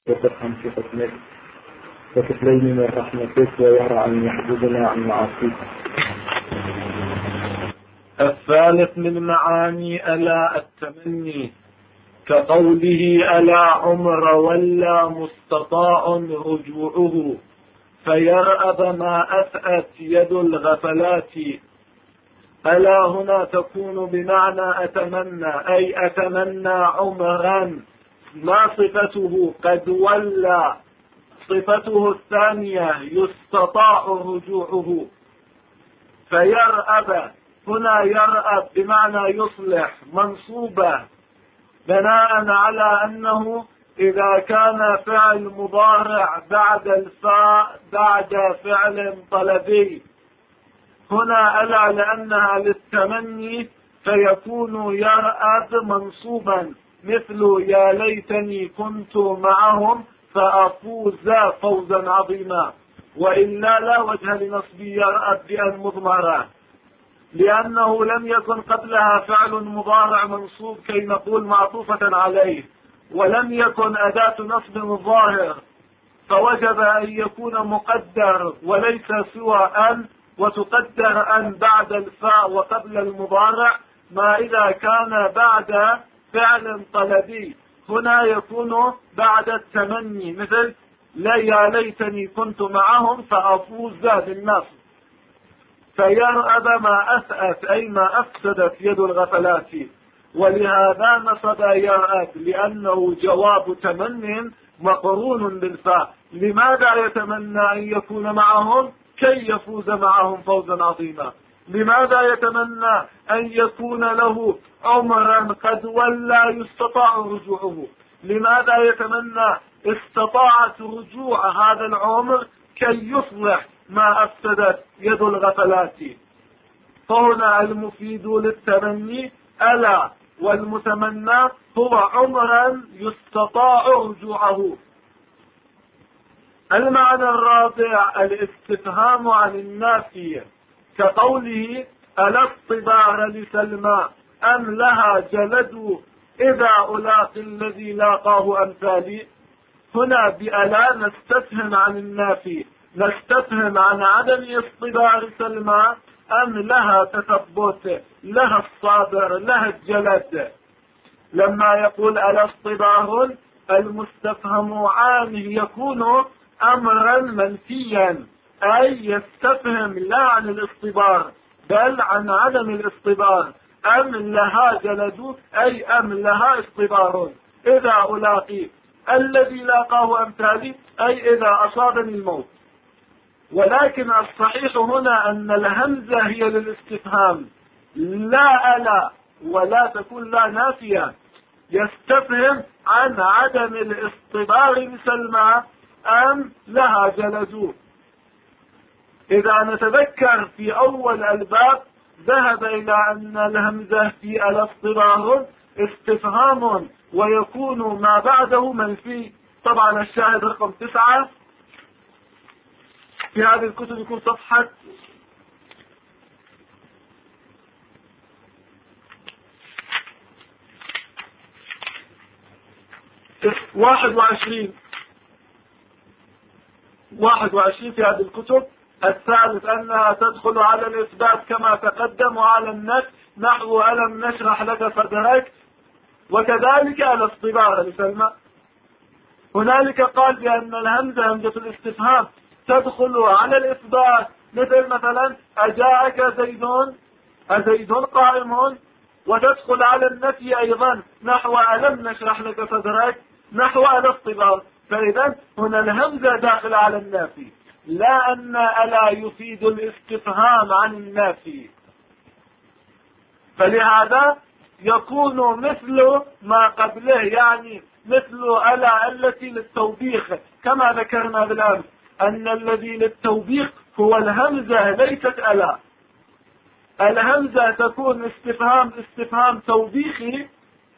وترحم في حكمك وتكليني من رحمتك ويرى أن يحجبنا عن معاصيك. الثالث من معاني ألا التمني كقوله ألا عمر ولا مستطاع رجوعه فيرأب ما أفأت يد الغفلات. ألا هنا تكون بمعنى أتمنى، أي أتمنى عمرا. ما صفته؟ قد ولى. صفته الثانية يستطاع رجوعه. فيرأب هنا يرأب بمعنى يصلح، منصوبة بناء على أنه إذا كان فعل مضارع بعد الفاء بعد فعل طلبي. هنا ألا لأنها للتمني فيكون يرأب منصوبا، مثل يا ليتني كنت معهم فأفوز فوزا عظيما. وإلا لا وجه لنصب يرأب بأن مضمرة، لأنه لم يكن قبلها فعل مضارع منصوب كي نقول معطوفة عليه، ولم يكن أداة نصب ظاهر، فوجب أن يكون مقدر وليس سوى أن، وتقدر أن بعد الفاء وقبل المضارع ما إذا كان بعد فعل طلبي. هنا يكون بعد التمني، مثل لا يا ليتني كنت معهم فأفوز بالنصر. فيرأب ما أسأت أي ما أفسدت يد الغفلات، ولهذا نصب يرأب لأنه جواب تمن مقرون بالفاء. لماذا يتمنى أن يكون معهم؟ كي يفوز معهم فوزا عظيما. لماذا يتمنى أن يكون له عمرا قد ولى يستطاع رجوعه؟ لماذا يتمنى استطاعت رجوع هذا العمر؟ كي يصلح ما أفسدت يد الغفلات. فهنا المفيد للتمني ألا، والمتمنى هو عمرا يستطاع رجوعه. المعنى الرابع الاستفهام عن النافي كقوله ألا الطبار لسلمى أم لها جلد إذا ألاقي الذي لاقاه أمثالي. هنا بألا نستفهم عن النافي، نستفهم عن عدم اصطبار سلمى أم لها تثبت، لها الصابر، لها الجلد. لما يقول ألا اصطبار المستفهم عنه يكون أمرا منفيا، أي يستفهم لا عن الاصطبار بل عن عدم الاصطبار. أم لها جلد أي أم لها اصطبار إذا ألاقي الذي لاقاه أمثالي، أي إذا أصابني الموت. ولكن الصحيح هنا أن الهمزة هي للاستفهام لا ألا، ولا تكون لا نافية. يستفهم عن عدم الاصطبار لسلمى أم لها جلد. إذا نتذكر في أول الباب ذهب إلى أن الهمزة في الاصطبار استفهام ويكون ما بعده منفي. طبعا الشاهد رقم 9 في هذه الكتب يكون صفحة 21 في هذه الكتب. الثالث أنها تدخل على الإثبات كما تقدم، وعلى النفي نحو ألم نشرح لك صدرك، وكذلك الاصطبار لسلمى. هنالك قال بأن الهمزة همزة الاستفهام تدخل على الإثبات، مثلا أجاءك زيدون، أزيد قائم، وتدخل على النفي أيضا نحو ألم نشرح لك صدرك، نحو الاصطبار. فإذا هنا الهمزة داخلة على النافي، لا أن ألا يفيد الاستفهام عن النافي. فلهذا يكون مثل ما قبله، يعني مثل ألا التي للتوبيخ، كما ذكرنا بالأمس أن الذي للتوبيخ هو الهمزة ليست ألا. الهمزة تكون استفهام توبيخي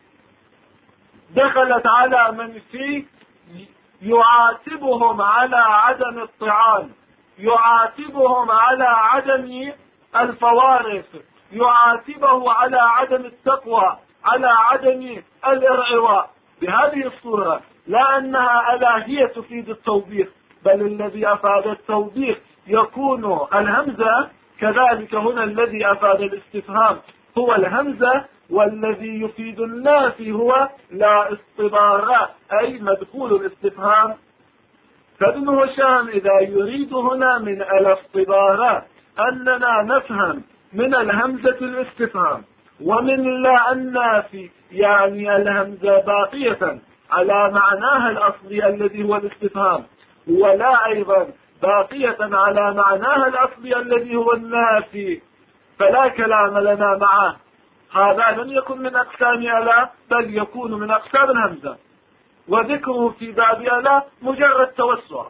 دخلت على من فيه يعاتبهم على عدم الطعام، يعاتبهم على عدم الفوارث، يعاتبه على عدم التقوى، على عدم الارعواء. بهذه الصورة لا أنها ألا هي تفيد التوبيخ، بل الذي أفاد التوبيخ يكون الهمزة. كذلك هنا الذي أفاد الاستفهام هو الهمزة، والذي يفيد النافي هو لا اصطبار، أي مدخول الاستفهام. فابن هشام إذا يريد هنا من ألا اصطبار أننا نفهم من الهمزة الاستفهام ومن لا النافي، يعني الهمزة باقية على معناها الأصلي الذي هو الاستفهام، ولا أيضا باقية على معناها الأصلي الذي هو النافي، فلا كلام لنا معه. هذا لم يكن من أقسام ألا، بل يكون من أقسام الهمزة، وذكره في باب ألا مجرد توسع،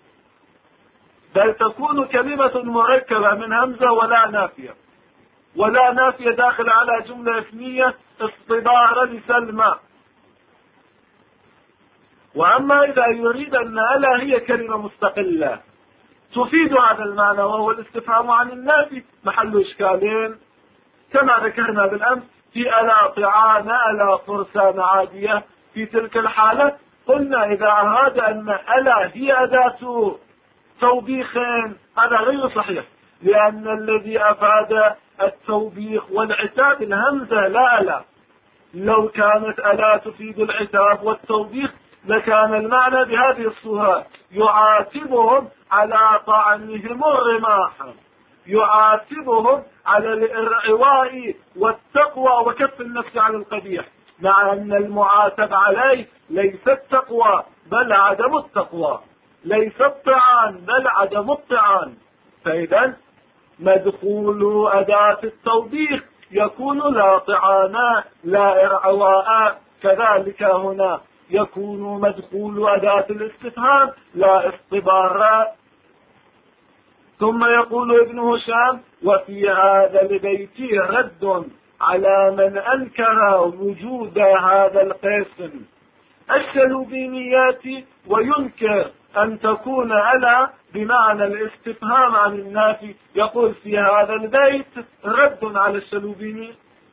بل تكون كلمة مركبة من همزة ولا نافية، ولا نافية داخل على جملة اسمية اصطبار لسلمى. وأما إذا يريد أن ألا هي كلمة مستقلة تفيد هذا المعنى وهو الاستفهام عن النافي، محل إشكالين كما ذكرنا بالأمس في ألا طعان ألا فرسان عادية. في تلك الحالة قلنا إذا أراد أن ألا هي أداة توبيخ هذا غير صحيح، لأن الذي أفاد التوبيخ والعتاب الهمزة لا ألا. لو كانت ألا تفيد العتاب والتوبيخ لكان المعنى بهذه الصورة: يعاتبهم على طعنهم الرماح، يعاتبهم على الإرعواء والتقوى وكف النفس عن القبيح، مع أن المعاتب عليه ليس التقوى بل عدم التقوى، ليس الطعان بل عدم الطعان. فإذا مدخول أداة التوبيخ يكون لا طعانا لا إرعواء، كذلك هنا يكون مدخول أداة الاستفهام لا اصطبار. ثم يقول ابن هشام: وفي هذا البيت رد على من أنكر وجود هذا القسم الشلوبينيات وينكر أن تكون ألا بمعنى الاستفهام عن النافي. يقول في هذا البيت رد على الشلوبيني.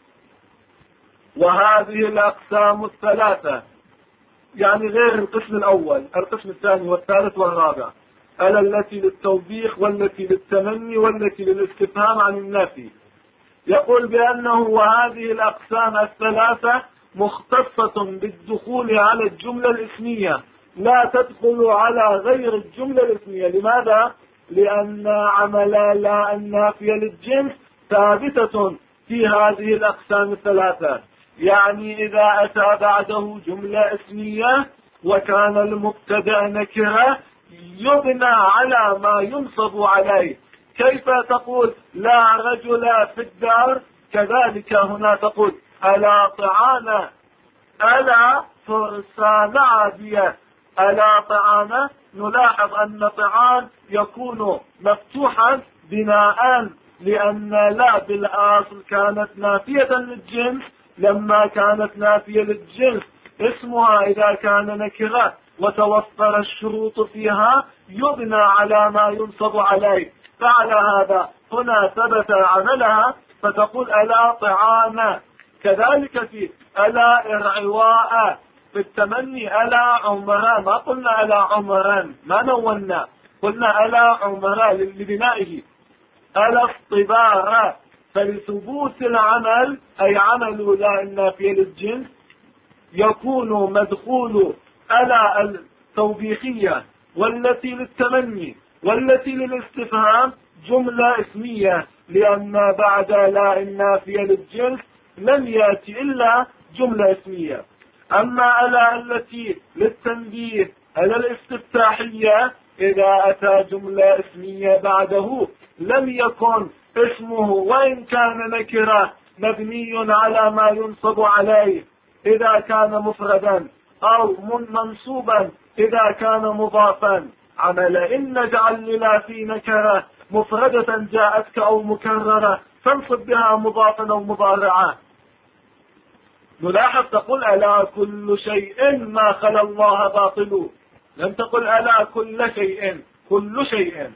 وهذه الأقسام الثلاثة، يعني غير القسم الأول، القسم الثاني والثالث والرابع، ألا التي للتوبيخ والتي للتمني والتي للاستفهام عن النافي، يقول بأنه وهذه الأقسام الثلاثة مختصة بالدخول على الجملة الاسمية، لا تدخل على غير الجملة الاسمية. لماذا؟ لأن عمل لا النافية للجنس ثابتة في هذه الأقسام الثلاثة. يعني إذا أتى بعده جملة اسمية وكان المبتدأ نكرة يبنى على ما ينصب عليه. كيف تقول لا رجل في الدار، كذلك هنا تقول ألا طعام ألا فرسان عادية. ألا طعام، نلاحظ أن طعام يكون مفتوحا بناء لأن لا بالأصل كانت نافية للجنس. لما كانت نافية للجنس اسمها إذا كان نكرة وتوفر الشروط فيها يبنى على ما ينصب عليه، فعلى هذا هنا ثبت عملها فتقول ألا طعام. كذلك في ألا إرعواء، في التمني ألا عمرا، ما قلنا ألا عمرا، ما نونا، قلنا ألا عمرا لبنائه. ألا اصطبارا، فلثبوت العمل أي عمل لا النافية للجنس يكون مدخول ألا التوبيخية والتي للتمني والتي للاستفهام جملة اسمية، لأن بعد لا النافية للجنس لم يأتي إلا جملة اسمية. أما ألا التي للتنبيه ألا الاستفتاحية إذا أتى جملة اسمية بعده لم يكن اسمه وإن كان نكرة مبني على ما ينصب عليه إذا كان مفردا أو منصوبا إذا كان مضافا. عمل إن نجعل لا في نكرة مفردة جاءتك أو مكررة فانصب بها مضافا أو مضارعا. نلاحظ تقول ألا كل شيء ما خلا الله باطل، لم تقل ألا كل شيء، كل شيء.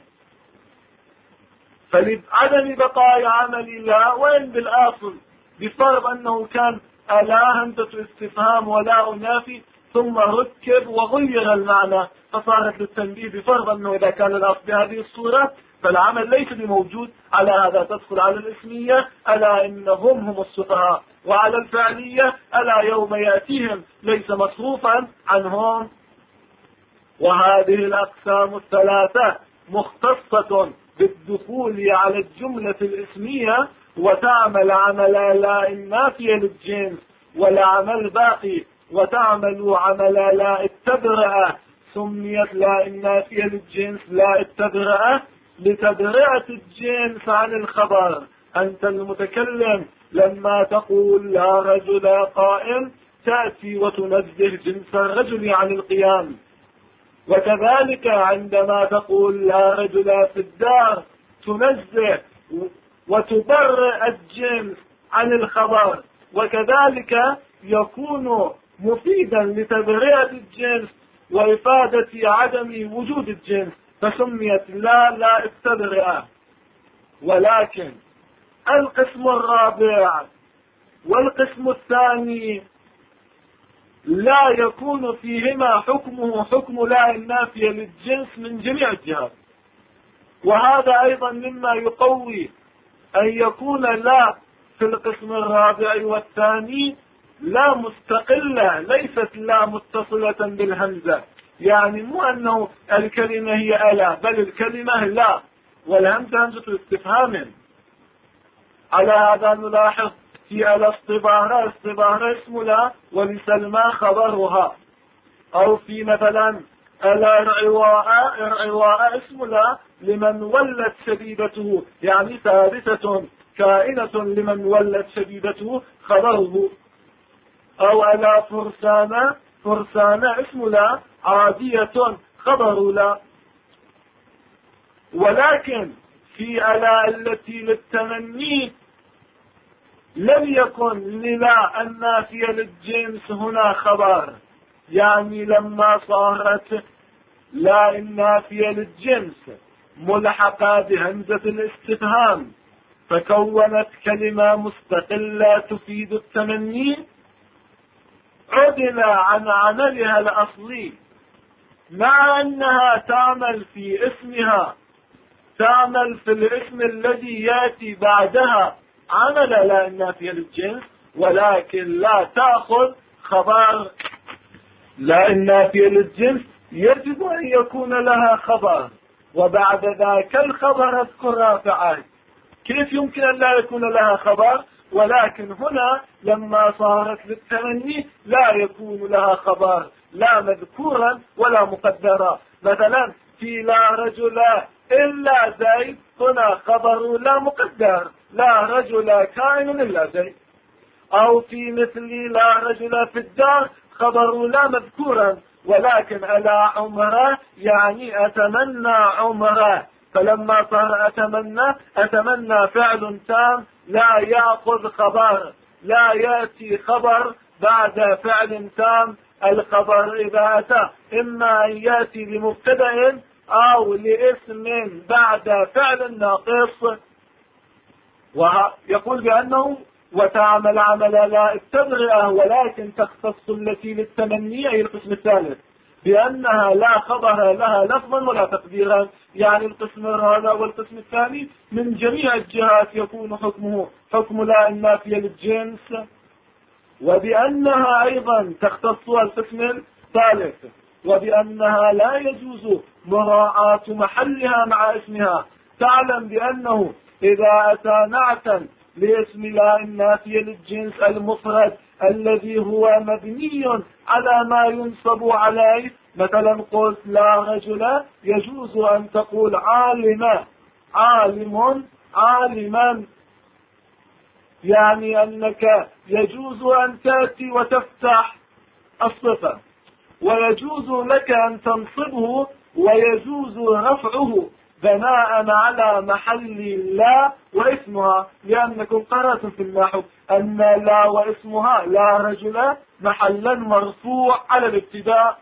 فلعدم بقاء عمل لا وين بالآصل بفرض أنه كان ألا همزة استفهام ولا نافي ثم ركب وغير المعنى فصارت للتنبيه بفرض أنه إذا كان الأصل بهذه الصورة فالعمل ليس بموجود، على هذا تدخل على الاسمية ألا إنهم هم السفهاء، وعلى الفعلية ألا يوم يأتيهم ليس مصروفا عنهم. وهذه الأقسام الثلاثة مختصة بالدخول على الجملة الاسمية وتعمل عمل لا النافية للجنس والعمل باقي وتعمل عمل لا التبرئة. سميت لا النافية للجنس لا التبرئة لتبرئة الجنس عن الخبر. أنت المتكلم لما تقول لا رجل قائم تأتي وتنزه جنس الرجل عن القيام، وكذلك عندما تقول لا رجل في الدار تنزه وتبرئ الجنس عن الخبر، وكذلك يكون مفيدا لتبرئة الجنس وإفادة عدم وجود الجنس، فسميت لا التبرئة. ولكن القسم الرابع والقسم الثاني لا يكون فيهما حكمه حكم لا النافية للجنس من جميع الجهات، وهذا أيضا مما يقوي أن يكون لا في القسم الرابع والثاني لا مستقلة، ليست لا متصلة بالهمزة، يعني مو أنه الكلمة هي ألا بل الكلمة لا والهمزة همزة استفهام. على هذا نلاحظ في الاصطبارة اسم لا ولسلمى خبرها، أو في مثلا الرعواء اسم لا لمن ولت شبيبته، يعني ثابتة كائنة لمن ولت شبيبته خبره. أو ألا فرسان اسم لا عادية خبر لا. ولكن في ألا التي للتمني لم يكن للا النافية للجنس هنا خبر، يعني لما صارت لا النافية للجنس ملحقة بهمزة الاستفهام فكونت كلمة مستقلة تفيد التمني، عدل عن عملها الأصلي، مع أنها تعمل في اسمها، تعمل في الاسم الذي يأتي بعدها عمل لا النافية للجنس، ولكن لا تأخذ خبر لا النافية للجنس، يجب أن يكون لها خبر وبعد ذاك الخبر اذكر رافعه. كيف يمكن أن لا يكون لها خبر؟ ولكن هنا لما صارت للتمني لا يكون لها خبر لا مذكورا ولا مقدرا. مثلا في لا رجل إلا زيد هنا خبر لا مقدر، لا رجل كائن إلا زيد. أو في مثل لا رجل في الدار خبر لا مذكورا، ولكن ألا عمره يعني أتمنى عمره، فلما صار أتمنى فعل تام لا يأخذ خبر، لا يأتي خبر بعد فعل تام. الخبر إذا أتى إما أن يأتي لمبتدأ أو لاسم بعد فعل ناقص. ويقول بأنه وتعمل عمل لا التبرئة، ولكن تختص التي للتمني أي القسم الثالث بأنها لا خبر لها لفظا ولا تقديرا، يعني القسم الرابع والقسم الثاني من جميع الجهات يكون حكمه حكم لا النافية للجنس. وبأنها أيضا تختص القسم الثالث وبأنها لا يجوز مراعاة محلها مع اسمها. تعلم بأنه إذا أتى نعتا لاسم لا النافية للجنس المفرد الذي هو مبني على ما ينصب عليه، مثلا قلت لا رجل، يجوز أن تقول عالما، يعني أنك يجوز أن تأتي وتفتح الصفة، ويجوز لك أن تنصبه، ويجوز رفعه بناء على محل لا واسمها، لأنكم قرأتم في النحو أن لا واسمها لا رجل محلا مرفوع على الابتداء.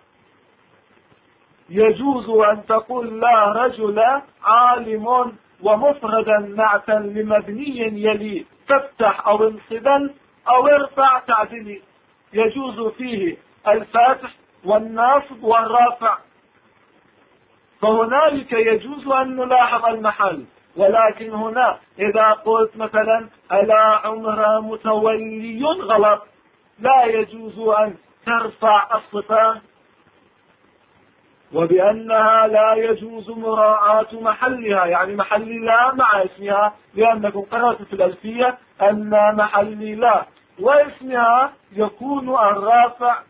يجوز أن تقول لا رجل عالم ومفردا نعتا لمبني يلي تفتح أو انصبا أو ارفع تعدلي، يجوز فيه الفاتح والناصب والرافع، فهنالك يجوز أن نلاحظ المحل. ولكن هنا إذا قلت مثلا ألا عمر متولي غلط، لا يجوز أن ترفع الصفة، وبأنها لا يجوز مراعاة محلها، يعني محل لا مع اسمها، لأنكم قرأتوا في الألفية أن محل لا واسمها يكون الرافع.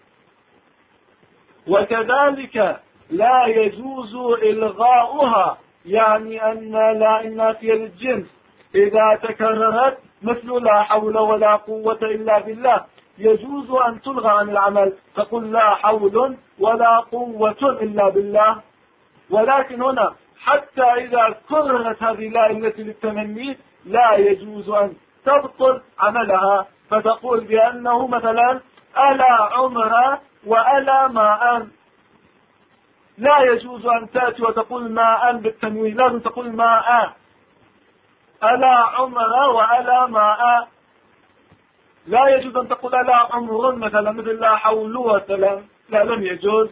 وكذلك لا يجوز إلغاؤها، يعني أن لا النافية للجنس إذا تكررت مثل لا حول ولا قوة إلا بالله يجوز أن تلغى عن العمل، تقول لا حول ولا قوة إلا بالله. ولكن هنا حتى إذا كررت هذه لا التي للتمني لا يجوز أن تبطل عملها، فتقول بأنه مثلا ألا عمر وألا ماء، لا يجوز أن تأتي وتقول ماء بالتنوين، لازم تقول ماء. ألا عمر وألا ماء، لا يجوز أن تقول ألا عمر مثلا مثل لا حول مثلا، لا لم يجوز.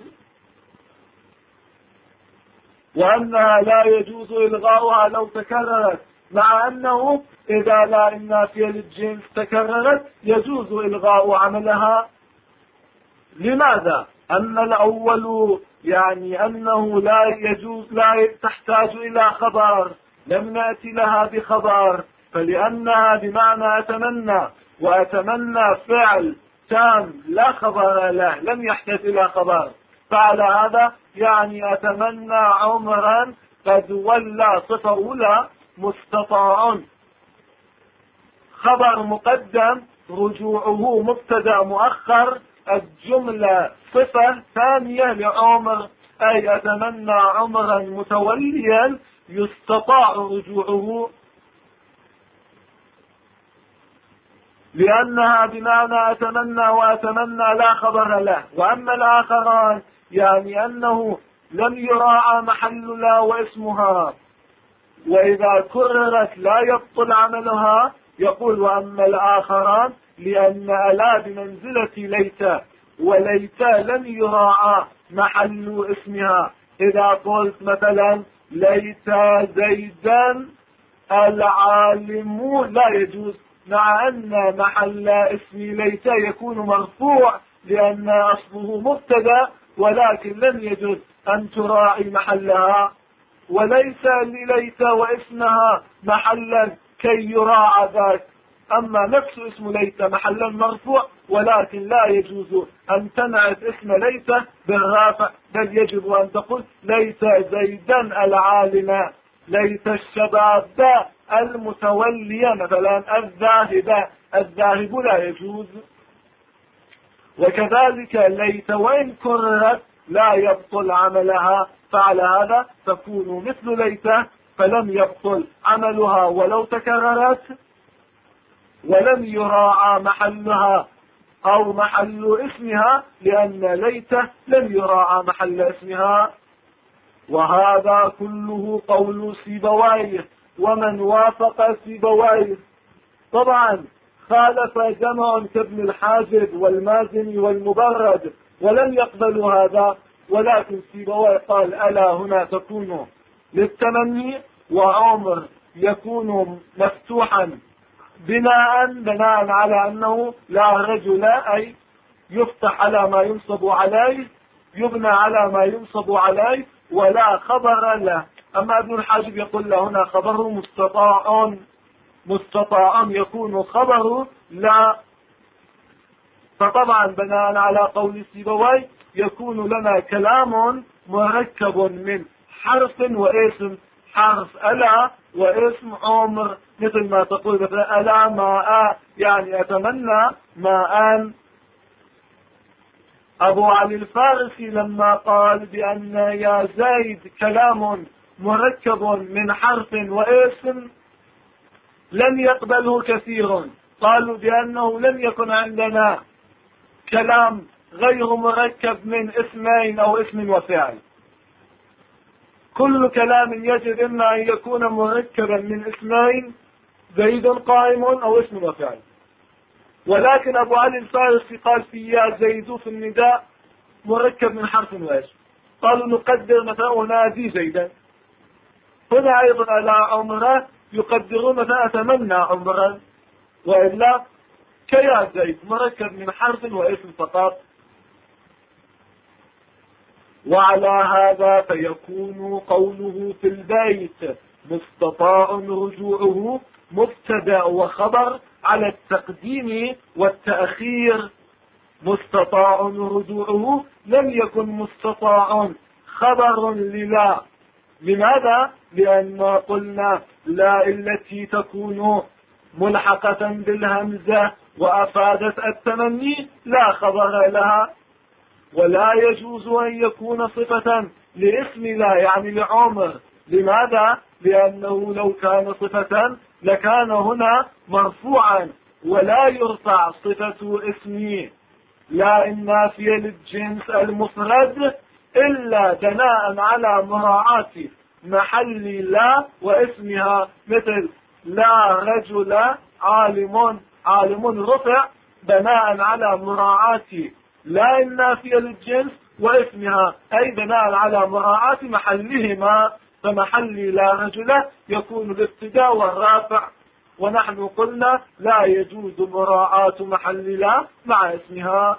وأنها لا يجوز إلغاؤها لو تكررت، مع أنه إذا لا النافية للجنس تكررت يجوز إلغاء عملها. لماذا؟ أن الأول يعني أنه لا يجوز، لا تحتاج إلى خبر، لم نأتي لها بخبر، فلأنها بمعنى أتمنى، وأتمنى فعل تام لا خبر له، لم يحتاج إلى خبر. فعلى هذا يعني أتمنى عمرا قد ولى، صفة أولى مستطاع، خبر مقدم، رجوعه مبتدأ مؤخر، الجملة صفة ثانية لعمر، أي أتمنى عمرا متوليا يستطاع رجوعه، لأنها بمعنى أتمنى، وأتمنى لا خبر له. وأما الآخران يعني أنه لم يراعى محل لا واسمها، وإذا كررت لا يبطل عملها، يقول وأما الآخران لأن لا بمنزلة ليت، وليت لم يراعى محل اسمها. إذا قلت مثلا ليت زيدا العالم لا يجوز، مع أن محل اسم ليت يكون مرفوع لأن أصله مبتدا، ولكن لم يجوز أن تراعي محلها، وليس لليت واسمها محلا كي يراعى ذاك. أما نفس اسم ليت محلا مرفوع، ولكن لا يجوز أن تنعت اسم ليت بالرافع، بل يجب أن تقول ليت زيدا العالم، ليت الشباب المتولي مثلا الذاهب، الذاهب لا يجوز. وكذلك ليت وإن كررت لا يبطل عملها، فعلى هذا تكون مثل ليت فلم يبطل عملها ولو تكررت، ولم يراعى محلها أو محل اسمها، لأن ليت لم يراعى محل اسمها. وهذا كله قول سيبويه، ومن وافق سيبويه. طبعا خالف جمع كابن الحاجب والمازني والمبرد ولم يقبلوا هذا، ولكن سيبويه قال ألا هنا تكون للتمني، وعمر يكون مفتوحا بناء على أنه لا رجل، أي يفتح على ما ينصب عليه، يبنى على ما ينصب عليه، ولا خبر له. أما ابن الحاجب يقول له هنا خبره مستطاع يكون خبره لا. فطبعا بناء على قول سيبويه يكون لنا كلام مركب من حرف واسم، حرف ألا واسم عمر، مثل ما تقول مثلا ألا ماء، يعني أتمنى ماء. أبو علي الفارسي لما قال بأن يا زيد كلام مركب من حرف واسم لم يقبله كثير، قالوا بأنه لم يكن عندنا كلام غير مركب من اسمين أو اسم وفعل. كل كلام يجب إما أن يكون مركبا من اسمين، زيد قائم أو اسم وفعل. ولكن أبو علي الفارسي قال في يا زيد في النداء مركب من حرف وإيش. قالوا نقدر مثلا أنادي زيدا. هنا أيضا ألا عمره يقدرون مثلا أتمنى عمرا، وإلا كيا زيد مركب من حرف واسم فقط. وعلى هذا فيكون قوله في البيت مستطاع رجوعه مبتدأ وخبر على التقديم والتأخير. مستطاع رجوعه لم يكن مستطاع خبر للا. لماذا؟ لأن قلنا لا التي تكون ملحقة بالهمزة وأفادت التمني لا خبر لها، ولا يجوز أن يكون صفة لاسم لا يعني لعمر. لماذا؟ لأنه لو كان صفة لكان هنا مرفوعا، ولا يرفع صفة اسم لا النافية للجنس المفرد إلا بناء على مراعاة محل لا واسمها، مثل لا رجل عالم رفع بناء على مراعاة لا النافية للجنس واسمها، أي بناء على مراعاة محلهما. فمحل لا رجل يكون الابتداء والرافع، ونحن قلنا لا يجوز مراعاة محل لا مع اسمها.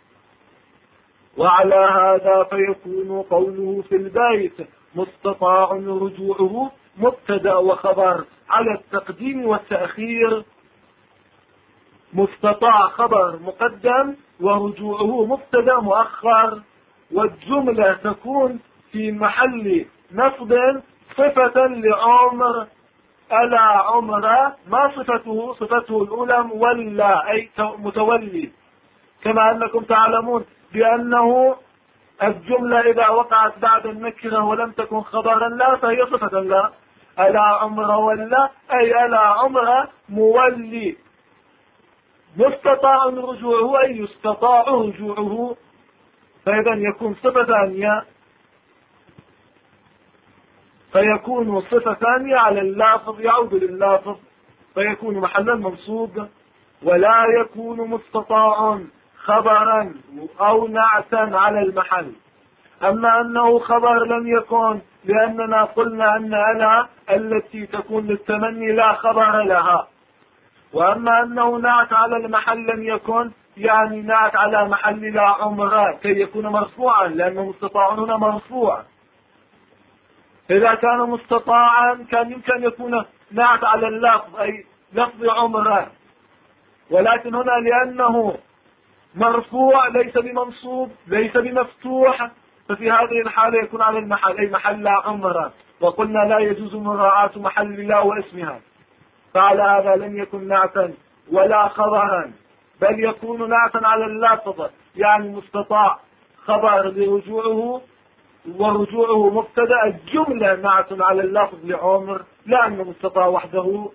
وعلى هذا فيكون قوله في البيت مستطاع رجوعه مبتدأ وخبر على التقديم والتأخير. مستطاع خبر مقدم ورجوعه مبتدأ مؤخر، والجملة تكون في محل نصب صفة لعمر. ألا عمر ما صفته؟ صفته الأولى مولى أي متولي، كما أنكم تعلمون بأنه الجملة إذا وقعت بعد النكرة ولم تكن خبرا لا فهي صفة لا. ألا عمر ولا أي ألا عمر مولي. مستطاع رجوعه أي يستطاع رجوعه، فإذا يكون صفة ثانية، فيكون صفة ثانية على اللافظ يعود لللافظ فيكون محلا منصوب. ولا يكون مستطاع خبرا أو نعتا على المحل. أما أنه خبر لم يكن، لأننا قلنا أن ألا التي تكون للتمني لا خبر لها. وأما أنه نعت على المحل لم يكن، يعني نعت على محل لا عمر كي يكون مرفوعا، لأنه مستطاع هنا مرفوع. إذا كان مستطاعا كان يمكن يكون نعت على اللفظ أي لفظ عمر، ولكن هنا لأنه مرفوع ليس بمنصوب ليس بمفتوح، ففي هذه الحالة يكون على المحل أي محل لا عمر. وقلنا لا يجوز مراعاة محل لا واسمها، فعلى هذا لم يكن نعتا ولا خبرا، بل يكون نعتا على اللفظ، يعني مستطاع خبر لرجوعه ورجوعه مبتدأ. الجملة نعت على اللفظ لعمر لأنه مستطاع وحده،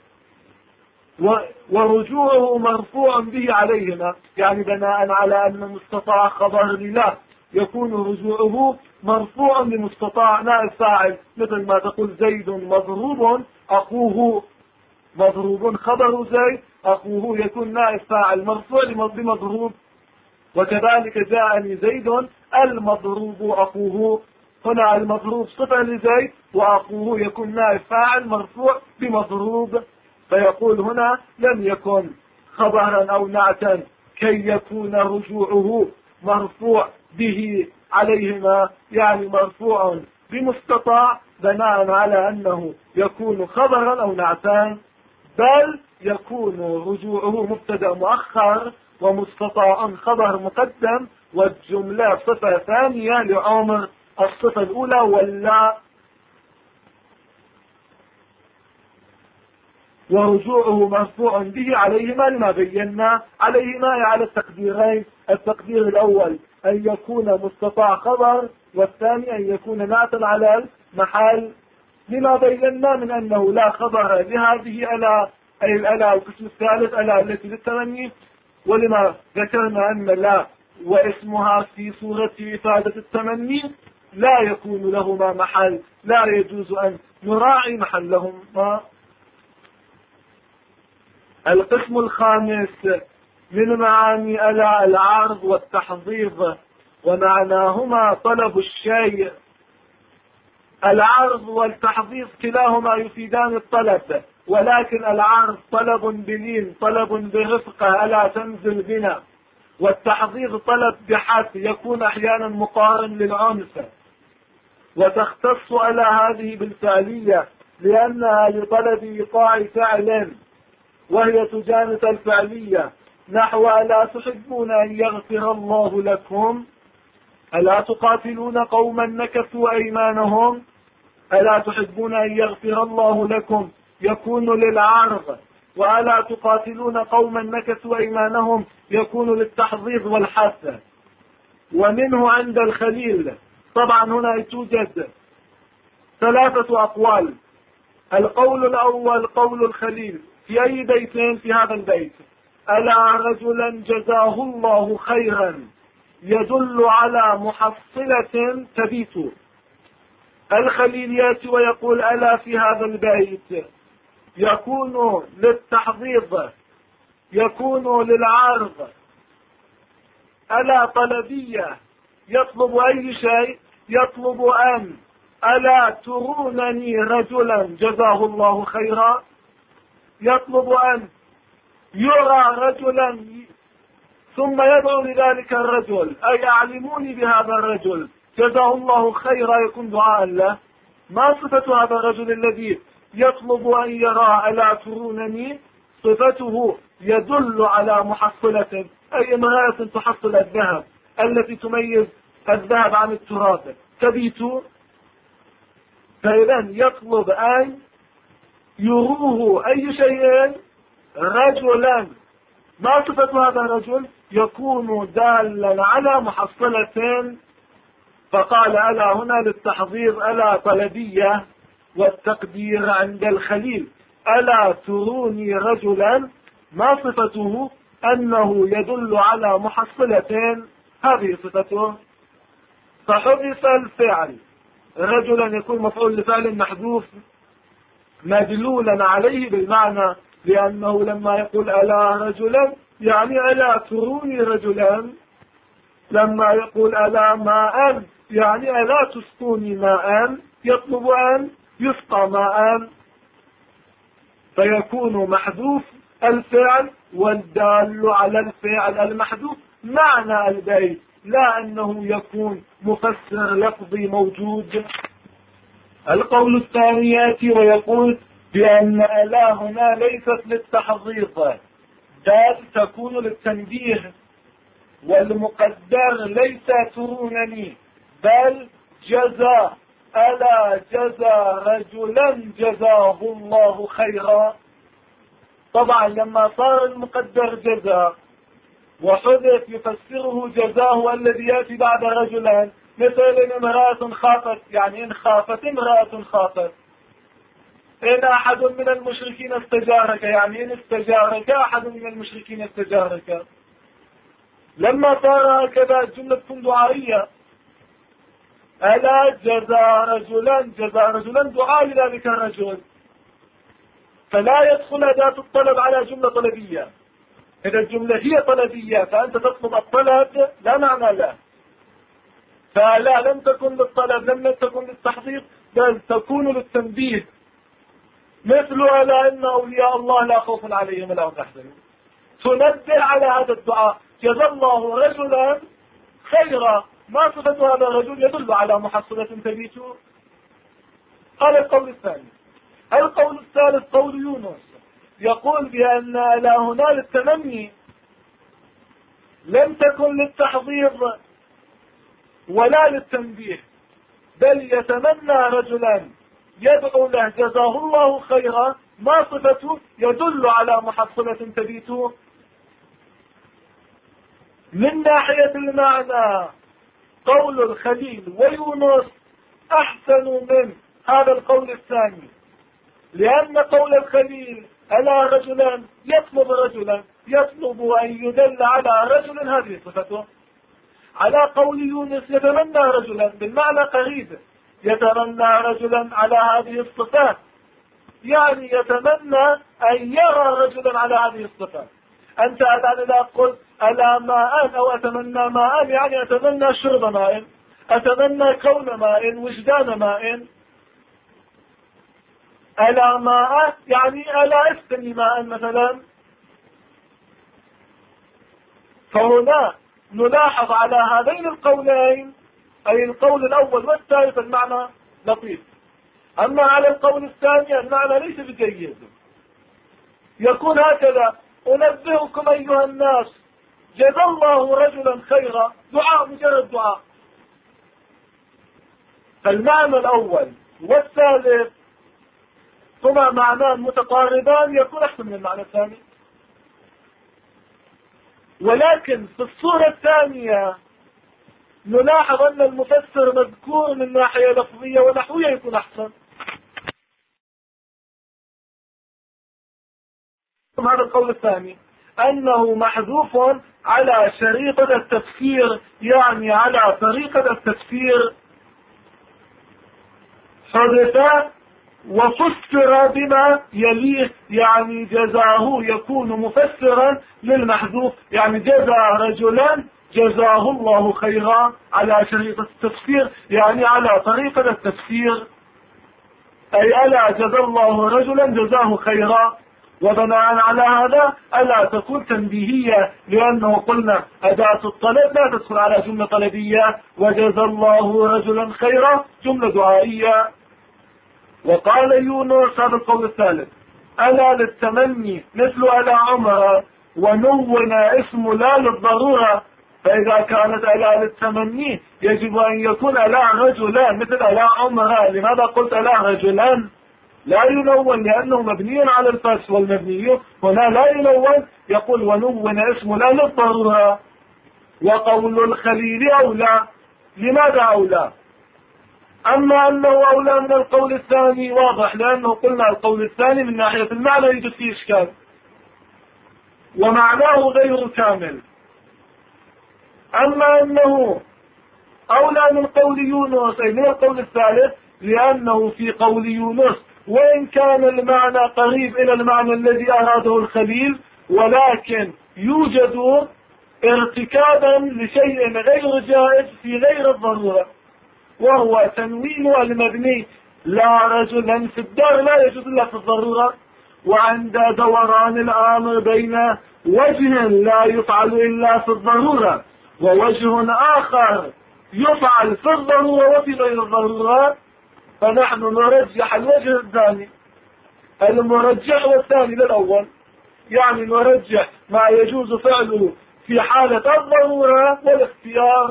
ورجوعه مرفوع به عليهما، يعني بناء على أن مستطاع خبر لله يكون رجوعه مرفوع لمستطاع نائب فاعل، مثل ما تقول زيد مضروب أخوه، مضروب خبر زيد أخوه يكون نائب فاعل مرفوع بمضروب. وكذلك جاءني زيد المضروب أخوه، هنا المضروب صفة لزيد وأخوه يكون نائب فاعل مرفوع بمضروب. فيقول هنا لم يكن خبرا أو نعتا كي يكون رجوعه مرفوع به عليهما، يعني مرفوع بمستطاع بناء على أنه يكون خبرا أو نعتان، بل يكون رجوعه مبتدأ مؤخر ومستطاع خبر مقدم، والجملة صفة ثانية لعمر الصفة الأولى ولا. ورجوعه مرفوع به عليهما لما بينا عليهما على التقديرين. التقدير الأول أن يكون مستطاع خبر، والثاني أن يكون نعتا على المحل، لما بينا من أنه لا خبر لهذه ألا أي الألا القسم الثالث ألا التي للتمني، ولما ذكرنا أن لا واسمها في صورة إفادة التمني لا يكون لهما محل، لا يجوز أن نراعي محلهما. القسم الخامس من معاني ألا العرض والتحضيض ومعناهما طلب الشيء. العرض والتحضيض كلاهما يفيدان الطلب، ولكن العرض طلب بلين، طلب برفقة، ألا تنزل بنا. والتحضيض طلب بحث، يكون أحيانا مقارن للعنف. وتختص على هذه بالفعلية لأنها لطلب إيقاع فعل، وهي تجانس الفعلية، نحو ألا تحبون أن يغفر الله لكم، ألا تقاتلون قوما نكثوا أيمانهم، ألا تحبون أن يغفر الله لكم يكون للعرض، وألا تقاتلون قوما نكثوا أيمانهم يكون للتحضيض والحث. ومنه عند الخليل، طبعا هنا توجد 3 أقوال. القول الأول قول الخليل في أي بيتين في هذا البيت: ألا رجلا جزاه الله خيرا يدل على محصلة تبيت. الخليل يأتي ويقول ألا في هذا البيت يكون للتحضيض، يكون للعرض. ألا طلبية، يطلب أي شيء، يطلب أن ألا ترونني رجلا جزاه الله خيرا، يطلب أن يرى رجلا ثم يدعو لذلك الرجل، أي أعلموني بهذا الرجل جزاه الله خيرا، يكون دعاء له. ما صفة هذا الرجل الذي يطلب أن يرى ألا ترونني؟ صفته يدل على محصلة، أي امرأة تحصل الذهب التي تميز الذهب عن التراب، تبيت. فإذا يطلب أن يروه أي شيء رجلا. ما صفة هذا الرجل؟ يكون دالا على محصلة. فقال ألا هنا للتحضير، ألا طلبية. والتقدير عند الخليل ألا تروني رجلا، ما صفته؟ أنه يدل على محصلة، هذه صفته. فحذف الفعل، رجلا يكون مفعول لفعل محذوف مدلولا عليه بالمعنى، لأنه لما يقول ألا رجلا يعني ألا تروني رجلا، لما يقول ألا ماء يعني ألا تسقوني ماء، يطلب أن يسقى ماء. فيكون محذوف الفعل والدال على الفعل المحذوف معنى البيت، لا أنه يكون مفسر لفظي موجود. القول الثاني يأتي ويقول بأن ألا هنا ليست للتحضيض، بل تكون للتنبيه، والمقدر ليس ترونني بل جزى، ألا جزى رجلا جزاه الله خيرا. طبعا لما صار المقدر جزى وحذف يفسره جزاه الذي يأتي بعد رجلا، مثل إن امرأة خافت، يعني إن خافت امرأة خافت، إن أحد من المشركين استجارك، يعني إن استجارك أحد من المشركين استجارك. لما صار هكذا جملة دعائية، ألا جزى رجلا دعاء لذلك الرجل، فلا يدخل أداة الطلب على جملة طلبية. إذا الجملة هي طلبية فأنت تطلب الطلب لا معنى له، فلا لم تكن للطلب، لم تكن للتحضير، بل تكون للتنبيه. مثل ألا إن أولياء الله لا خوف عليهم ولا هم يحزنون، تنبه على هذا الدعاء جزى الله رجلا خيرا. ما صفة هذا الرجل؟ يدل على محصلة تبيت. قال القول الثاني. القول الثالث قول يونس، يقول بأن ألا هنا للتمني، لم تكن للتحضير ولا للتنبيه، بل يتمنى رجلا يدعو له جزاه الله خيرا. ما صفته؟ يدل على محصلة تبيت. من ناحية المعنى قول الخليل ويونس أحسن من هذا القول الثاني، لأن قول الخليل ألا رجلا يطلب أن يدل على رجل، هذه صفته. على قول يونس يتمنى رجلا بالمعنى قريب، يتمنى رجلا على هذه الصفات، يعني يتمنى أن يرى رجلا على هذه الصفات. أنت الآن إذا قلت ألا ماء أو أتمنى ماء يعني أتمنى شرب ماء، أتمنى كون ماء، وجدان ماء. ألا ماء يعني ألا اسقني ماء مثلا. فهنا نلاحظ على هذين القولين، أي القول الأول والثالث، المعنى لطيف. أما على القول الثاني المعنى ليس بجيد. يكون هكذا: أنبهكم أيها الناس جزى الله رجلا خيرا، دعاء، مجرد دعاء. فالمعنى الأول والثالث هما معنان متقاربان، يكون أحسن من المعنى الثاني. ولكن في الصورة الثانية نلاحظ أن المفسر مذكور من ناحية لفظية ونحوية، يكون أحسن. هذا القول الثاني أنه محذوف على شريطة التفسير، يعني على طريقة التفسير، حدث وفسر بما يليه، يعني جزاه يكون مفسرا للمحذوف، يعني جزى رجلا جزاه الله خيرا على شريطة التفسير، يعني على طريقة التفسير، أي ألا جزى الله رجلا جزاه خيرا. وبناء على هذا ألا تكون تنبيهية، لأنه قلنا أداة الطلب لا تدخل على جملة طلبية، وجزى الله رجلا خيرا جملة دعائية. وقال يونس، هذا القول الثالث: ألا للتمني مثل ألا عمر، ونون اسم لا للضرورة. فإذا كانت ألا للتمني يجب أن يكون ألا رجلان مثل ألا عمر. لماذا قلت ألا رجلان؟ لا ينون لأنه مبني على الفتح، والمبني هنا لا ينون. يقول ونون اسم لا للضرورة. وقول الخليل أولى. لماذا أولى؟ أما أنه أولى من القول الثاني واضح، لأنه قلنا القول الثاني من ناحية المعنى يوجد فيه إشكال، ومعناه غير كامل. أما أنه أولى من قول يونس، أي من القول الثالث، لأنه في قول يونس وإن كان المعنى قريب إلى المعنى الذي أراده الخليل، ولكن يوجد ارتكابا لشيء غير جائز في غير الضرورة، وهو تنوين المبني لا رجلا في الدار لا يجوز إلا في الضرورة. وعند دوران الأمر بين وجه لا يفعل إلا في الضرورة ووجه آخر يفعل في الضرورة وفي غير الضرورة، فنحن نرجح الوجه الثاني. المرجح والثاني للأول، يعني نرجح ما يجوز فعله في حالة الضرورة والاختيار.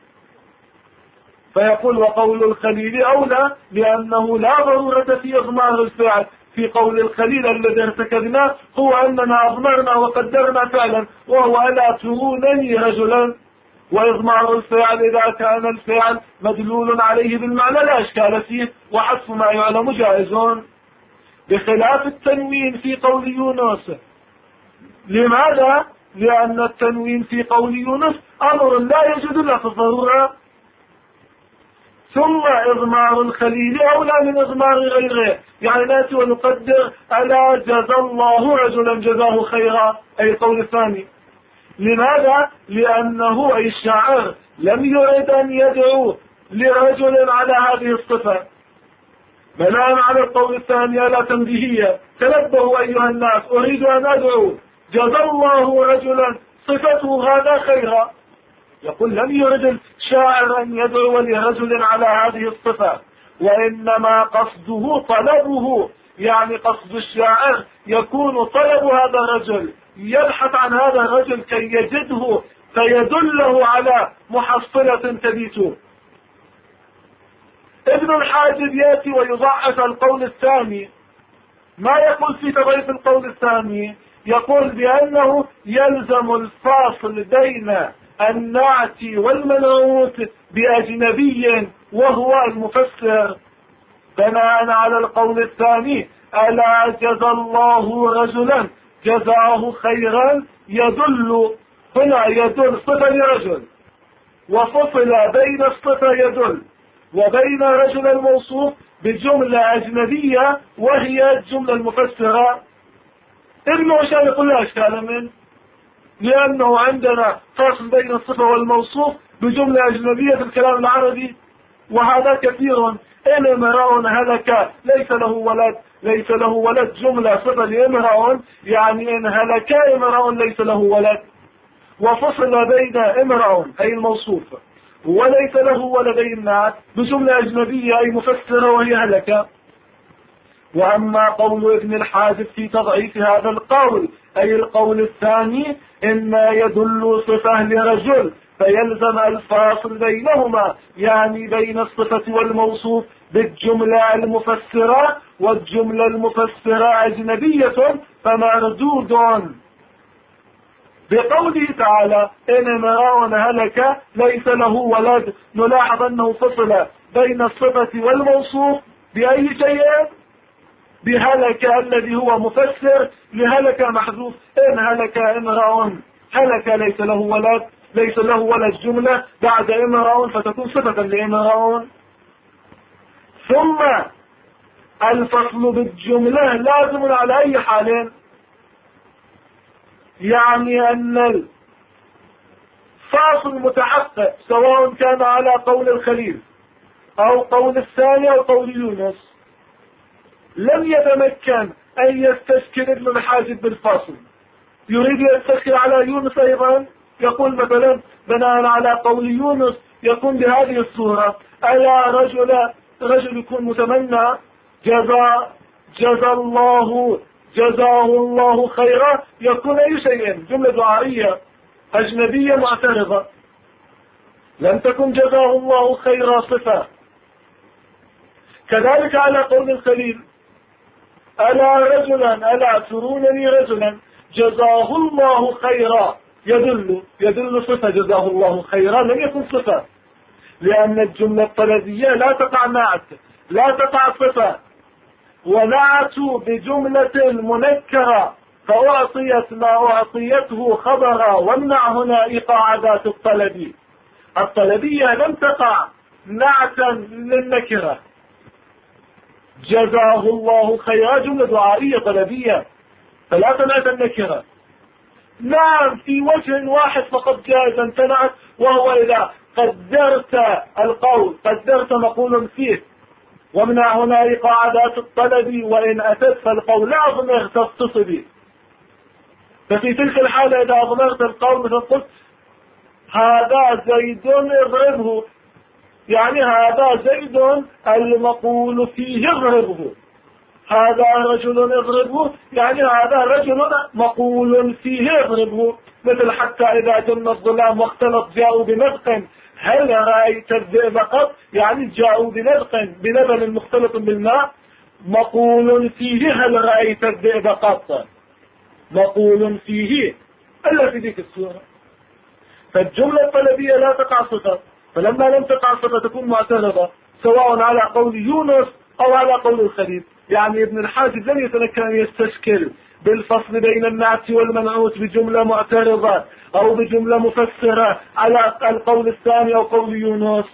فيقول وقول الخليل أولى لأنه لا ضرورة في إضمار الفعل. في قول الخليل الذي ارتكبناه هو أننا أضمرنا وقدرنا فعلا، وهو ألا ترونني رجلا. وإضمار الفعل إذا كان الفعل مدلول عليه بالمعنى لا إشكال فيه، وحذف ما يعلم جائزون، بخلاف التنوين في قول يونس. لماذا؟ لأن التنوين في قول يونس أمر لا يجوز إلا في الضرورة. ثم إضمار الخليل أولى من إضمار غيره، يعني نأتي ونقدر ألا جزى الله رجلا جزاه خيرا، أي القول الثاني. لماذا؟ لأنه أي الشاعر لم يرد أن يدعو لرجل على هذه الصفة، بناء على القول الثاني ألا تنبيهية: تنبهوا أيها الناس أريد أن أدعو جزى الله رجلا صفته هذا خيرا. يقول لم يرد الشاعر أن يدعو لرجل على هذه الصفة، وإنما قصده طلبه، يعني قصد الشاعر يكون طلب هذا الرجل، يبحث عن هذا الرجل كي يجده فيدله على محصلة تبيت. ابن الحاجب يأتي ويضعف القول الثاني. ما يقول في تضعيف القول الثاني؟ يقول بأنه يلزم الفاصل بين النعت والمنعوت بأجنبي وهو المفسر، بناء على القول الثاني: ألا جزى الله رجلا جزاه خيرا، يدل هنا يدل صفة لرجل، وفصل بين الصفة يدل وبين رجل الموصوف بجملة أجنبية وهي الجملة المفسرة. ابن هشام يقول لا إشكال منه. لأنه عندنا فصل بين الصفة والموصوف بجملة أجنبية في الكلام العربي، وهذا كثير. إن امرأ هلك ليس له ولد، ليس له ولد جملة صفة لامرأ، يعني إن هلك امرأ ليس له ولد. وفصل بين امرأ أي الموصوف وليس له ولدين معه بجملة أجنبية أي مفسرة وهي هلك. وأما قول ابن الحاجب في تضعيف هذا القول أي القول الثاني إما يدل صفة لرجل فيلزم الفاصل بينهما، يعني بين الصفة والموصوف بالجملة المفسرة، والجملة المفسرة أجنبية فمردود بقوله تعالى إن امرأ هلك ليس له ولد. نلاحظ أنه فصل بين الصفة والموصوف بأي شيء؟ بهلك الذي هو مفسر لهلك محذوف. إن هلك امرأ، هلك ليس له ولد، ليس له ولد جملة بعد امرأ فتكون صفة لامرأ. ثم الفصل بالجملة لازم على أي حال، يعني أن الفاصل متحقق سواء كان على قول الخليل أو قول الثاني أو قول يونس. لم يتمكن أن يستشكل ابن الحاجب بالفاصل، يريد يستشكل على يونس أيضا، يقول مثلا بناء على قول يونس يكون بهذه الصورة: ألا رجل يكون متمنى جزاه الله خيرا، يكون أي شيء جملة دعائية أجنبية معترضة، لم تكن جزاه الله خيرا صفة. كذلك على قول الخليل: ألا ترونني رجلا جزاه الله خيرا، يدل صفة جزاه الله خيرا، لم يكن صفة، لأن الجملة الطلبية لا تقع نعت، لا تقع صفة، ونعت بجملة منكرة فأعطيت ما أعطيته خبرا، وامنع هنا إيقاع ذات الطلبية لم تقع نعتا للنكرة. جزاه الله خيرا جملة دعائية طلبية فلا تنعت النكرة. نعم في وجه واحد فقط جائز أن تنعت، وهو إذا قدرت القول، قدرت مقول فيه، ومنع هنا إيقاع ذات الطلب، وإن أتت فالقول لا أضمر تتصبي. ففي تلك الحالة إذا أضمرت القول مثل قلت هذا زيد اضربه، يعني هذا زيد المقول فيه اضربه، هذا رجل اضربه، يعني هذا رجل مقول فيه اضربه. مثل حتى إذا جن الظلام واختلط جاءوا بنبق هل رأيت الذئب قط، يعني جاءوا بلبن مختلط بالماء، مقول فيه هل رأيت الذئب قط، مقول فيه إلا في ذيك الصورة. فالجملة الطلبية لا تقع صفة، فلما لم تقع صفة تكون معترضة سواء على قول يونس أو على قول الخليل. يعني ابن الحاجب لم يتمكن أن يستشكل بالفصل بين النعت والمنعوت بجملة معترضة أو بجملة مفسرة على القول الثاني أو قول يونس.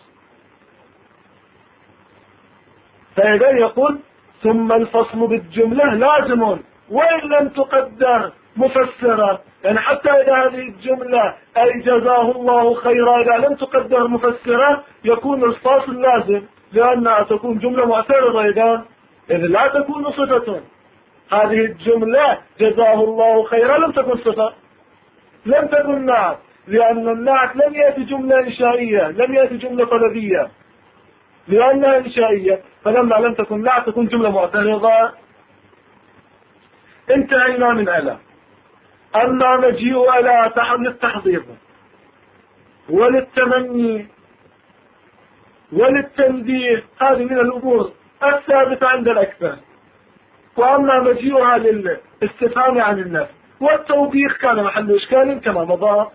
فإذا يقول ثم الفصل بالجملة لازم وإن لم تقدر مفسرة، يعني حتى إذا هذه الجملة أي جزاه الله خيرا إذا لم تقدر مفسرة يكون الفاصل لازم، لأنها تكون جملة معترضة إذا لا تكون صفة. هذه الجملة جزاه الله خيرا لم تكن صفة، لم تكن نعت، لأن النعت لم يأتي جملة إنشائية، لم يأتي جملة طلبية، لأنها إنشائية، فلما لم تكن نعت تكون جملة معترضة. انتهينا من ألا. أما مجيء ألا للتحضير وللتمني وللتنبيه هذه من الأمور الثابتة عند الأكثر. وأما مجيئها للاستفهام عن النفي والتوبيخ كان محل إشكال كما مضى،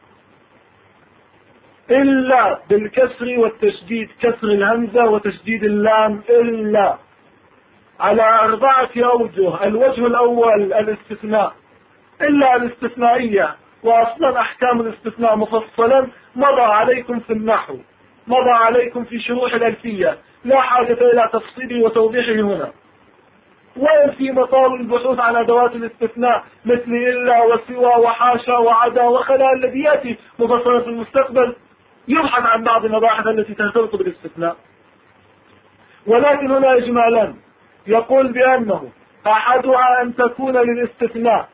إلا بالكسر والتشديد، كسر الهمزة وتشديد اللام، إلا على 4 أوجه. الوجه الأول الاستثناء، إلا الاستثنائية، وأصلا أحكام الاستثناء مفصلا مضى عليكم في النحو، مضى عليكم في شروح الألفية، لا حاجة إلى تفصيله وتوضيحه هنا. وين في مطال البحوث عن أدوات الاستثناء مثل إلا وسوى وحاشا وعدا وخلا الذي يأتي مفصلا في المستقبل، يبحث عن بعض المباحث التي ترتبط بالاستثناء. ولكن هنا إجمالا يقول بأنه أحدها أن تكون للاستثناء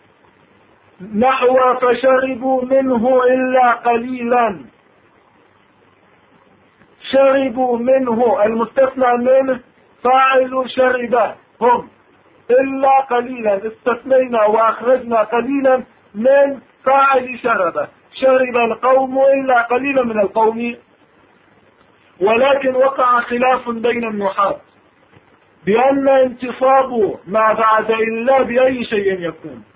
نحو فشربوا منه إلا قليلا. شربوا منه المستثنى منه فاعل شرب هم إلا قليلا، استثنينا وأخرجنا قليلا من فاعل شرب. شرب القوم إلا قليلا من القوم. ولكن وقع خلاف بين النحاة بأن انتصاب ما بعد إلا بأي شيء يكون.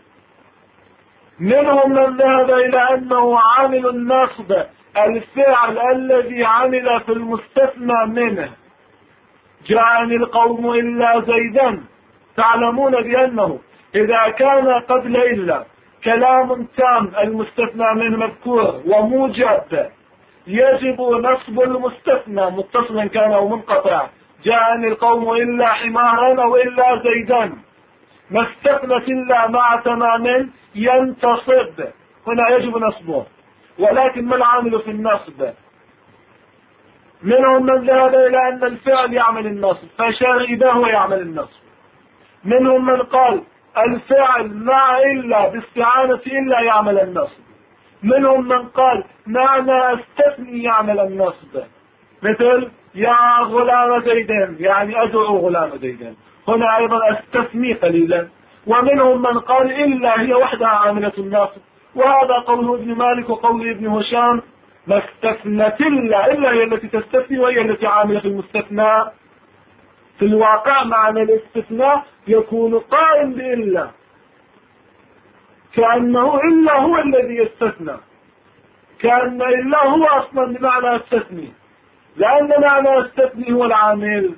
منهم من ذهب إلى أنه عامل النصب الفعل الذي عمل في المستثنى منه. جاءني القوم إلا زيدا. تعلمون بأنه إذا كان قبل إلا كلام تام المستثنى منه مذكور وموجب يجب نصب المستثنى متصلا كان أو منقطع. جاءني القوم إلا حمارا أو إلا زيدا. ما استثنت إلا مع تمام ينتصب، هنا يجب نصبه. ولكن ما العامل في النصب؟ منهم من ذهب إلى أن الفعل يعمل النصب فشربه يعمل النصب. منهم من قال الفعل مع إلا باستعانة إلا يعمل النصب. منهم من قال معنى استثني يعمل النصب، مثل يا غلام زيدين يعني أدعو غلام زيدين، هنا أيضا استثني قليلا. ومنهم من قال إلا هي وحدها عاملة النصب، وهذا قول ابن مالك وقول ابن هشام. ما استثنت إلا هي التي تستثني وهي التي عاملة المستثنى. في الواقع معنى الاستثناء يكون قائم بإلا، كأنه إلا هو الذي يستثنى، كأن إلا هو أصلا بمعنى استثني، لأن معنى استثني هو العامل.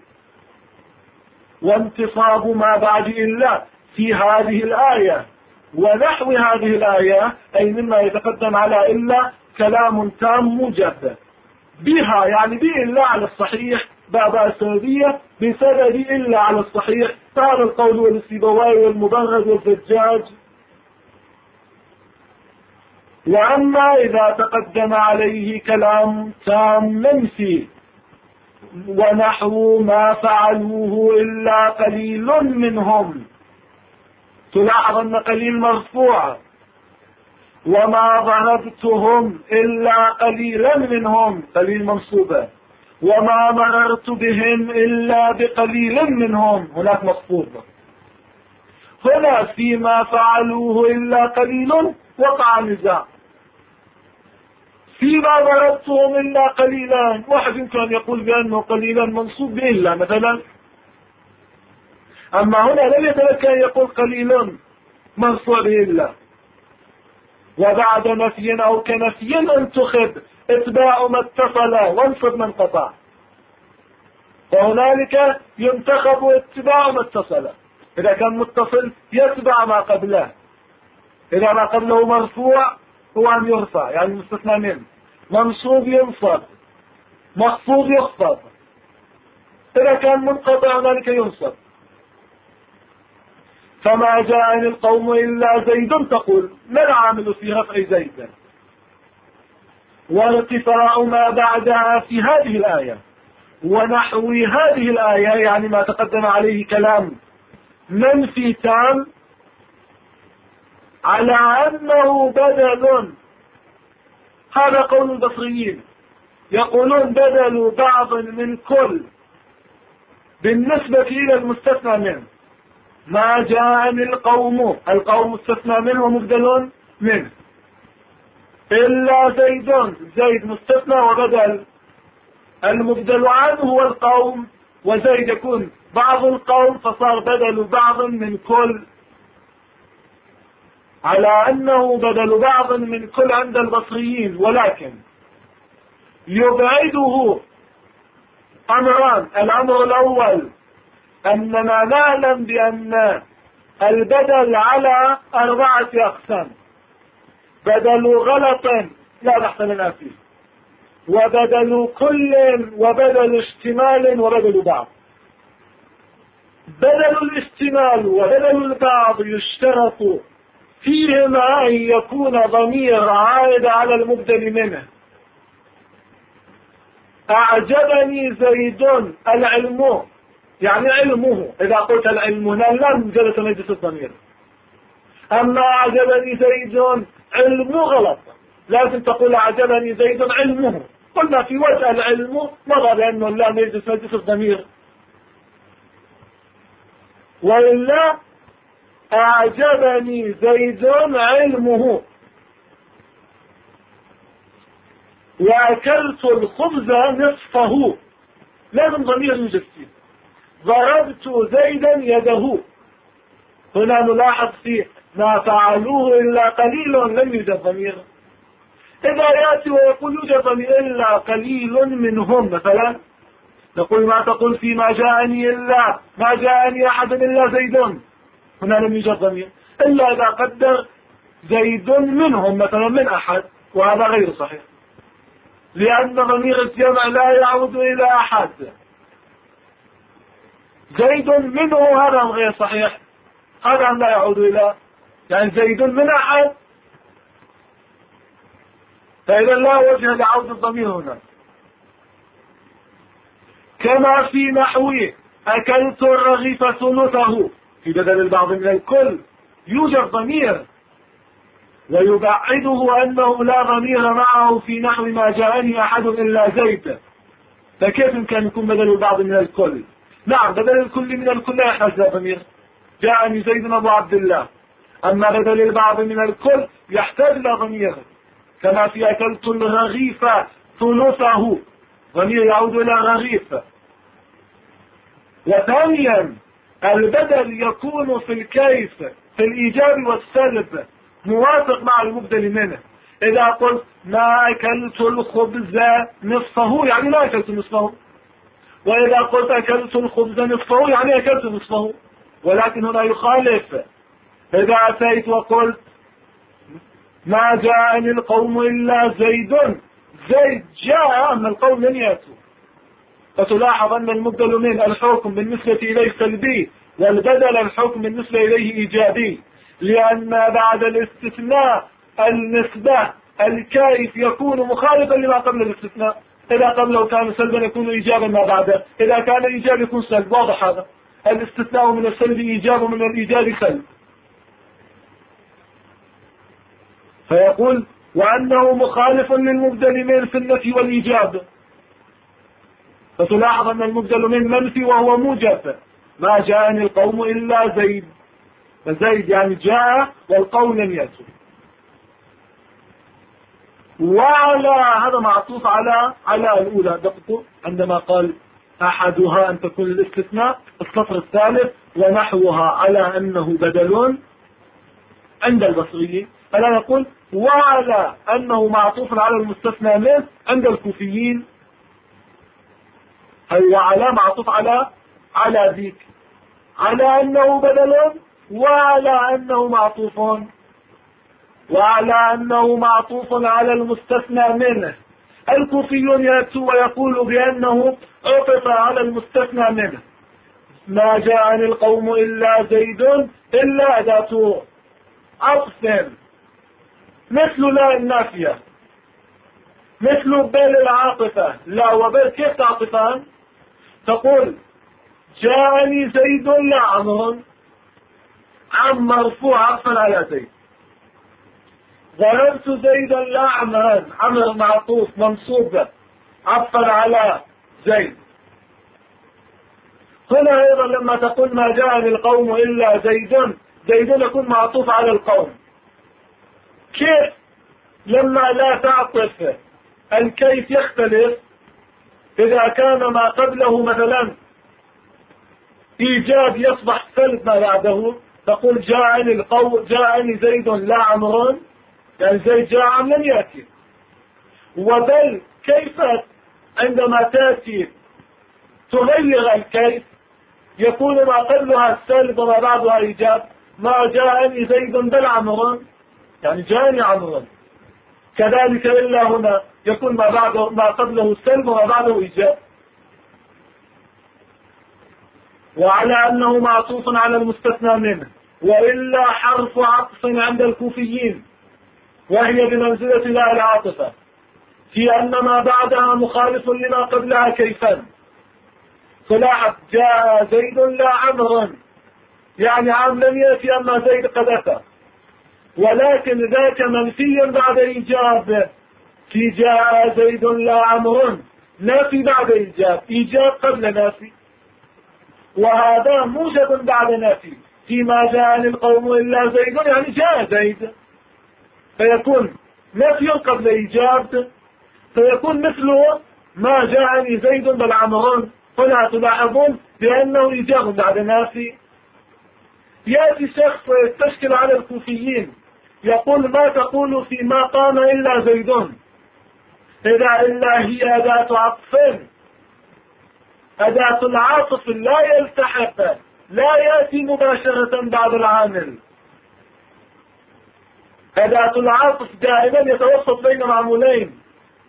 وانتصاب ما بعد إلا في هذه الآية ونحو هذه الآية أي مما يتقدم على إلا كلام تام موجب بها، يعني بإلا على الصحيح باب السببية بسبب إلا على الصحيح. هذا القول والسيبوي والمبرد والزجاج. وأما إذا تقدم عليه كلام تام منفي ونحو ما فعلوه إلا قليل منهم، تلاحظ أن قليل مرفوع، وما ضربتهم إلا قليلا منهم قليل منصوبة، وما مررت بهم إلا بقليل منهم هناك مخفوضة. هنا فيما فعلوه إلا قليل وقع نزاع. فيما ضربتهم إلا قليلا، واحد يمكن أن يقول بأنه قليلا منصوب بإلا مثلا، أما هنا لم يتمكن أن يقول قليل منصوب بإلا. وبعد نفي أو كنفي انتخب اتباع ما اتصل وانصب من قطع، وهنالك ينتخب اتباع ما اتصل. إذا كان متصل يتبع ما قبله، إذا ما قبله مرفوع هو أن يرفع يعني مستثنى منه، منصوب ينصب، مخفوض يخفض. إذا كان منقطع هنالك ينصب. فما جاءني القوم إلا زيد تقول ما العامل في رفع زيد؟ وارتفاع ما بعدها في هذه الآية ونحو هذه الآية يعني ما تقدم عليه كلام منفي تام على أنه بدل. هذا قول البصريين، يقولون بدل بعض من كل بالنسبة إلى المستثنى منه. ما جاءني القوم مستثنى منه ومبدل منه، إلا زيد مستثنى وبدل، المبدل عنه هو القوم، وزيد يكون بعض القوم فصار بدل بعض من كل، على أنه بدل بعض من كل عند البصريين. ولكن يبعده أمران. الأمر الأول أننا نعلم بأن البدل على 4 أقسام: بدل غلط لا بحث لنا فيه، وبدل كل، وبدل اشتمال، وبدل بعض. بدل الاستمال وبدل البعض يشترط فيهما أن يكون ضمير عائد على المبدل منه. أعجبني زيد العلم، يعني علمه. إذا قلت العلم لم جلس مجلس الضمير. أما أعجبني زيد علمه غلط، لازم تقول أعجبني زيد علمه. قلنا في وجه العلم مضى لأنه لا مجلس الضمير، وإلا أعجبني زيد علمه. وأكلت الخبز نصفه، لازم ضمير يوجد فيه. ضربت زيدا يده، هنا نلاحظ فيه ما فعلوه إلا قليل لم يوجد ضمير. إذا يأتي ويقول يوجد ضمير إلا قليل منهم مثلا، نقول ما تقول في ما جاءني إلا ما جاءني أحد إلا زيد، هنا لم يوجد ضمير إلا إذا قدر زيد منهم مثلا من أحد، وهذا غير صحيح لأن ضمير الجمع لا يعود إلى أحد. زيد منه هذا غير صحيح، هذا لا يعود إلى، يعني زيد من أحد، فإذا لا وجه لعود الضمير هنا. كما في نحوه أكلت الرغيف ثلثه، في بدل البعض من الكل يوجد ضمير، ويبعده أنه لا ضمير معه في نحو ما جاءني أحد إلا زيد. فكيف كان يكون بدل البعض من الكل؟ نعم بدل الكل من الكل لا يحتاج إلى ضمير، جاءني زيد أبو عبد الله. أما بدل البعض من الكل يحتاج إلى ضمير، كما في أكلت الرغيف ثلثه، ضمير يعود إلى رغيف. وثانيا البدل يكون في الكيف في الإيجاب والسلب موافق مع المبدل منه. إذا قلت ما أكلت الخبز نصفه يعني لا أكلت نصفه، وإذا قلت أكلت الخبز نصفه يعني أكلت نصفه، ولكن هنا يخالف. إذا أتيت وقلت ما جاءني القوم إلا زيد، زيد جاء أما القوم لم يأتوا، فتلاحظ أن المبدل من الحكم بالنسبة إليه سلبي، والبدل الحكم بالنسبة إليه إيجابي، لأن بعد الاستثناء النسبة الكيف يكون مخالفا لما قبل الاستثناء. إذا قبله كان سلبا يكون إيجابا ما بعده، إذا كان إيجاب يكون سلب. واضح هذا؟ الاستثناء من السلب إيجاب ومن الإيجاب سلب. فيقول وأنه مخالف للمبدل من في النفي والإيجاب، فتلاحظ أن المبدل من منفي وهو موجب. ما جاءني القوم إلا زيد، فزيد يعني جاء والقوم لم يأتوا. وعلى هذا معطوف على الأولى دقته عندما قال أحدها أن تكون الاستثناء. السطر الثالث ونحوها على أنه بدل عند البصريين، فلا نقول وعلى أنه معطوف على المستثنى منه عند الكوفيين، أي وعلى معطوف على ذيك، على أنه بدل وعلى أنه معطوف، وعلى أنه معطوف على المستثنى منه. الكوفيون يأتوا ويقول بأنه عطف على المستثنى منه. ما جاءني القوم إلا زيد إلا أداة عطف، مثل لا النافية، مثل بل العاطفة. لا وبل كيف تعطفان؟ تقول جاءني زيد لا عمر، عم مرفوع عطفا على زيد. ضربت زيدا لا عمرا، عمر معطوف منصوب عطفا على زيد. هنا أيضا لما تقول ما جاءني القوم إلا زيد، زيد يكون معطوف على القوم. كيف لما لا تعطف الكيف يختلف؟ إذا كان ما قبله مثلا إيجاب يصبح سلب ما بعده، تقول جاءني زيد لا عمر، يعني زيد جاء عم لم يأتي. وبل كيف عندما تأتي تغير الكيف يكون ما قبلها سلب وما بعدها إيجاب. ما جاءني زيد بل عمر، يعني جاءني عمر. كذلك إلا هنا يكون ما قبله سلب وما بعده إيجاب. وعلى أنه معطوف على المستثنى منه، وإلا حرف عطف عند الكوفيين، وهي بمنزلة لا العاطفة في أن ما بعدها مخالف لما قبلها كيفا. فلاحظ جاء زيد لا عمرو، يعني عام لم يأتي أما زيد قد أتى، ولكن ذاك منفي بعد إيجاب. في جاء زيد لا عمرو نافي بعد إيجاب، إيجاب قبل نافي، وهذا موجب بعد نافي. فيما جاءني القوم إلا زيد يعني جاء زيد، فيكون نفي قبل إيجاب، فيكون مثله ما جاءني زيد بل عمرو. هنا تلاحظون بأنه إيجاب بعد نافي. يأتي شخص ويستشكل على الكوفيين يقول ما تقول في ما قام إلا زيد؟ إذا إلا هي أداة عطف، أداة العاطف لا يلتحق، لا يأتي مباشرة بعد العامل. أداة العاطف دائما يتوسط بين معمولين،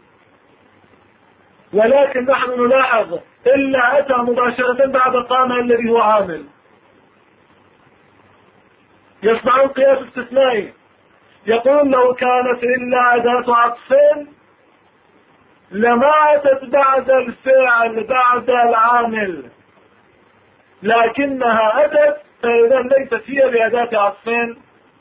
ولكن نحن نلاحظ إلا أتى مباشرة بعد قام الذي هو عامل. يصنعون قياس استثنائي، يقول لو كانت إلا أداة عطف لما أتت بعد الفعل بعد العامل، لكنها أتت، فإذا ليست هي بأداة عطف.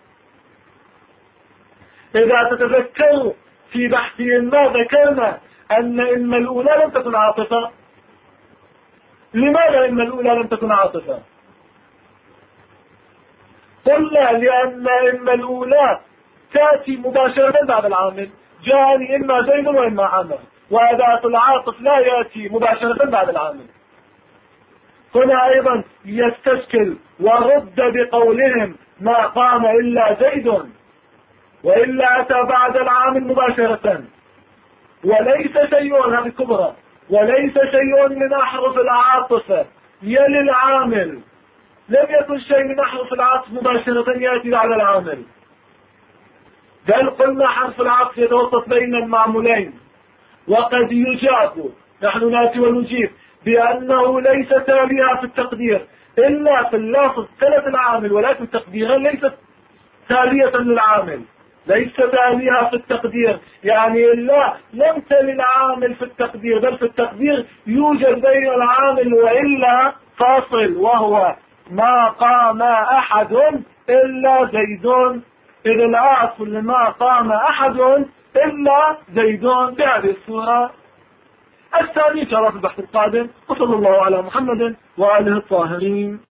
إذا تتذكروا في بحث ما ذكرنا أن إما الأولى لم تكن عاطفة. لماذا إما الأولى لم تكن عاطفة؟ قلنا لأن إما الأولى تأتي مباشرة بعد العامل، جاءني إما زيد وإما عمرو، وأداة العاطف لا يأتي مباشرة بعد العامل. هنا أيضا يستشكل ورد بقولهم ما قام إلا زيد، وإلا أتى بعد العامل مباشرة، وليس شيء، هذه كبرى، وليس شيء من أحرف العاطفة يلي العامل، لم يكن شيء من أحرف العاطف مباشرة يأتي بعد العامل، بل قلنا حرف العطف يتوسط بين المعمولين. وقد يجاب، نحن ناتي ونجيب بأنه ليس تاليها في التقدير إلا في اللفظ تلت العامل، ولكن تقديرا ليست تالية للعامل، ليس تاليها في التقدير، يعني إلا لم تلي العامل في التقدير، بل في التقدير يوجد بين العامل وإلا فاصل، وهو ما قام أحد إلا زيد. إذا العاطف لما قام أحد إلا زيد بهذه الصورة. الثاني إن شاء الله في البحث القادم، وصلى الله على محمد وآله الطاهرين.